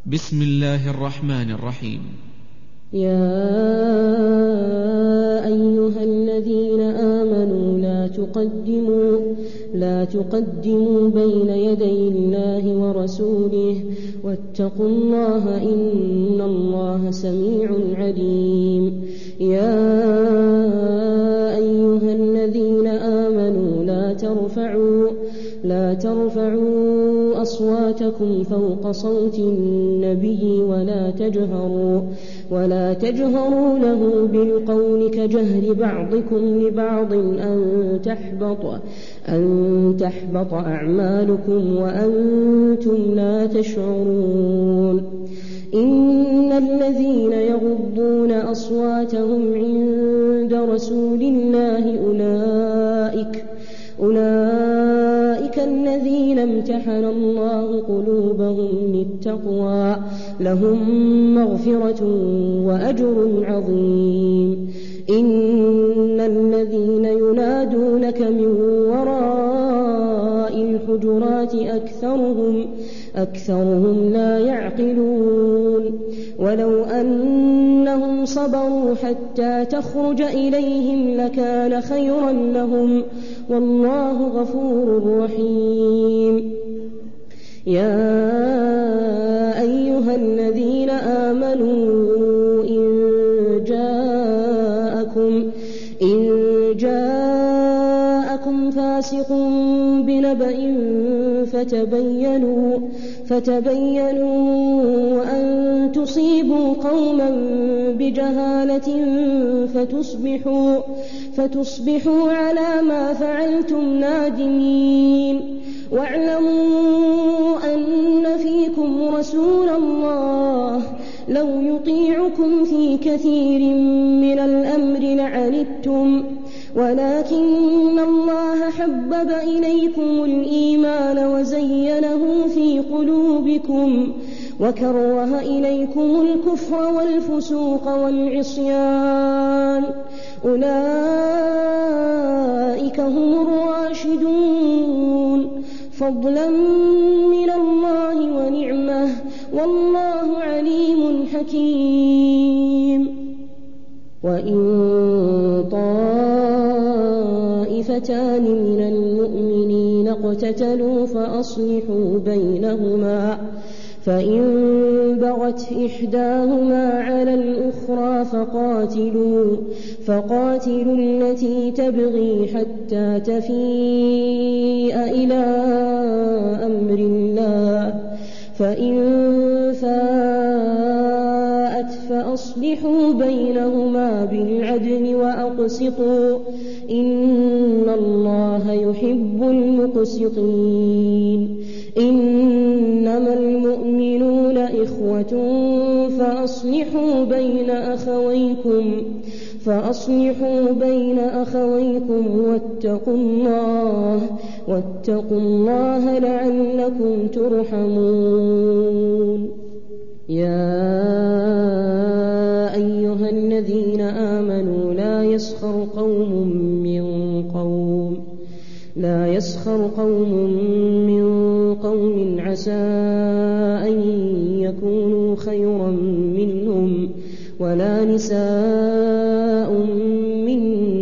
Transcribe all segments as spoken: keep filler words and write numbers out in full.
بسم الله الرحمن الرحيم. يا أيها الذين آمنوا لا تقدموا لا تقدموا بين يدي الله ورسوله واتقوا الله إن الله سميع عليم. يا أيها الذين آمنوا لا ترفعوا لا ترفعوا أصواتكم فوق صوت النبي ولا تجهروا ولا تجهروا له بالقول كجهر بعضكم لبعض أن تحبط أن تحبط أعمالكم وأنتم لا تشعرون. إن الذين يغضون أصواتهم عند رسول الله أولئك أولئك الذين امتحن الله قلوبهم للتقوى لهم مغفرة وأجر عظيم. إن الذين ينادونك من وراء الحجرات أكثرهم أكثرهم لا يعقلون. ولو أنهم صبروا حتى تخرج إليهم لكان خيرا لهم والله غفور رحيم. يا أيها الذين آمنوا إن جاءكم إن جاءكم فاسق بنبأ فتبينوا فتبينوا أن تصيبوا قوما بجهالة فتصبحوا فتصبحوا على ما فعلتم نادمين. واعلموا أن فيكم رسول الله لو يطيعكم في كثير من الأمر لعنتم ولكن الله حبب إليكم الإيمان وزينه في قلوبكم وكره إليكم الكفر والفسوق والعصيان أولئك هم الراشدون فضلا من الله ونعمه والله عليم حكيم. وإن طائفتان من المؤمنين اقتتلوا فأصلحوا بينهما فإن بغت إحداهما على الأخرى فقاتلوا فقاتلوا التي تبغي حتى تفيء إلى أمر الله فإن فاءت فأصلحوا بينهما بالعدل وأقسطوا إن الله يحب المقسطين. إنما المؤمنون إخوة فأصلحوا بين أخويكم فأصلحوا بين أخويكم واتقوا الله واتقوا الله لعلكم ترحمون. يا أيها الذين آمنوا لا يسخر قوم من قوم لا يسخر قوم من قوم عسى أن يكونوا خيرا منهم ولا نساء من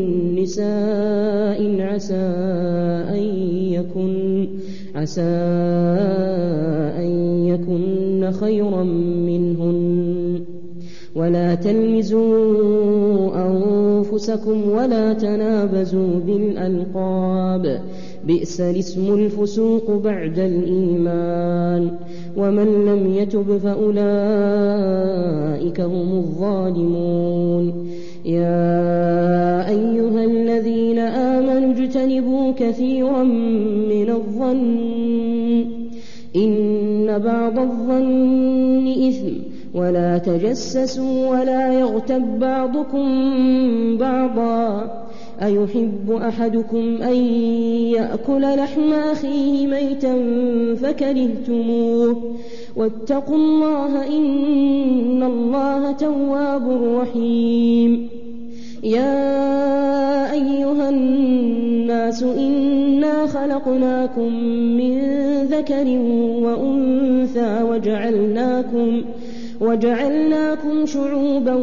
نساء عسى أن يكن عسى أن يكن خيرا منهن ولا تلمزوا أنفسكم ولا تنابزوا بالألقاب بئس الاسم الفسوق بعد الإيمان ومن لم يتب فأولئك هم الظالمون. يا أيها الذين آمنوا اجتنبوا كثيرا من الظن إن بعض الظن إثم ولا تجسسوا ولا يغتب بعضكم بعضا أيحب أحدكم أن يأكل لحم أخيه ميتا فكرهتموه واتقوا الله إن الله تواب رحيم. يا أيها الناس إنا إِنَّا خَلَقْنَاكُم مِّن ذَكَرٍ وَأُنثَىٰ وَجَعَلْنَاكُمْ وَجَعَلْنَاكُمْ شُعُوبًا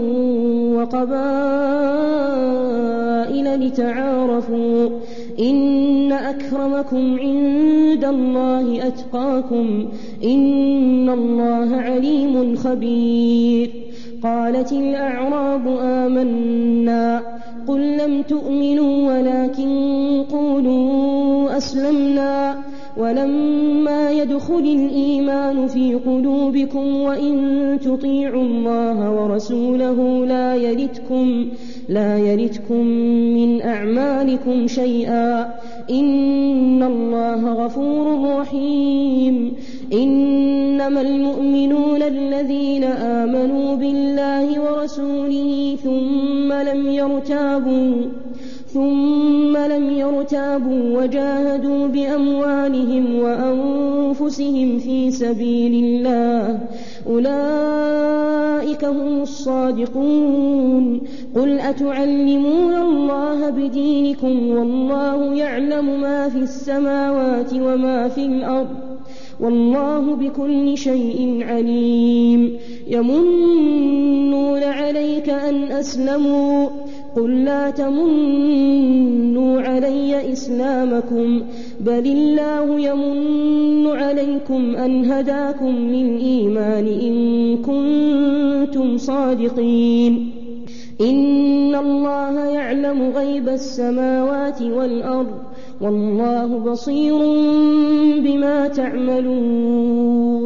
وَقَبَائِلَ لِتَعَارَفُوا ۚ إِنَّ أَكْرَمَكُمْ عِندَ اللَّهِ أَتْقَاكُمْ ۚ إِنَّ اللَّهَ عَلِيمٌ خَبِيرٌ. قالت الأعراب آمنا ۖ قل لم تؤمنوا ولكن قولوا أسلمنا ولما يدخل الإيمان في قلوبكم وإن تطيعوا الله ورسوله لا يلتكم, لا يلتكم من أعمالكم شيئا، إن الله غفور رحيم. إنما المؤمنون الذين آمنوا بالله ورسوله ثم لم يرتابوا ثم لم يرتابوا وجاهدوا بأموالهم وأنفسهم في سبيل الله، أولئك هم الصادقون. قل أتعلمون الله بدينكم والله يعلم ما في السماوات وما في الأرض، والله بكل شيء عليم. يمنون عليك أن أسلموا، قل لا تمنوا علي إسلامكم، بل الله يمن عليكم أن هداكم للإيمان إن كنتم صادقين. إن الله يعلم غيب السماوات والأرض، والله بصير بما تعملون.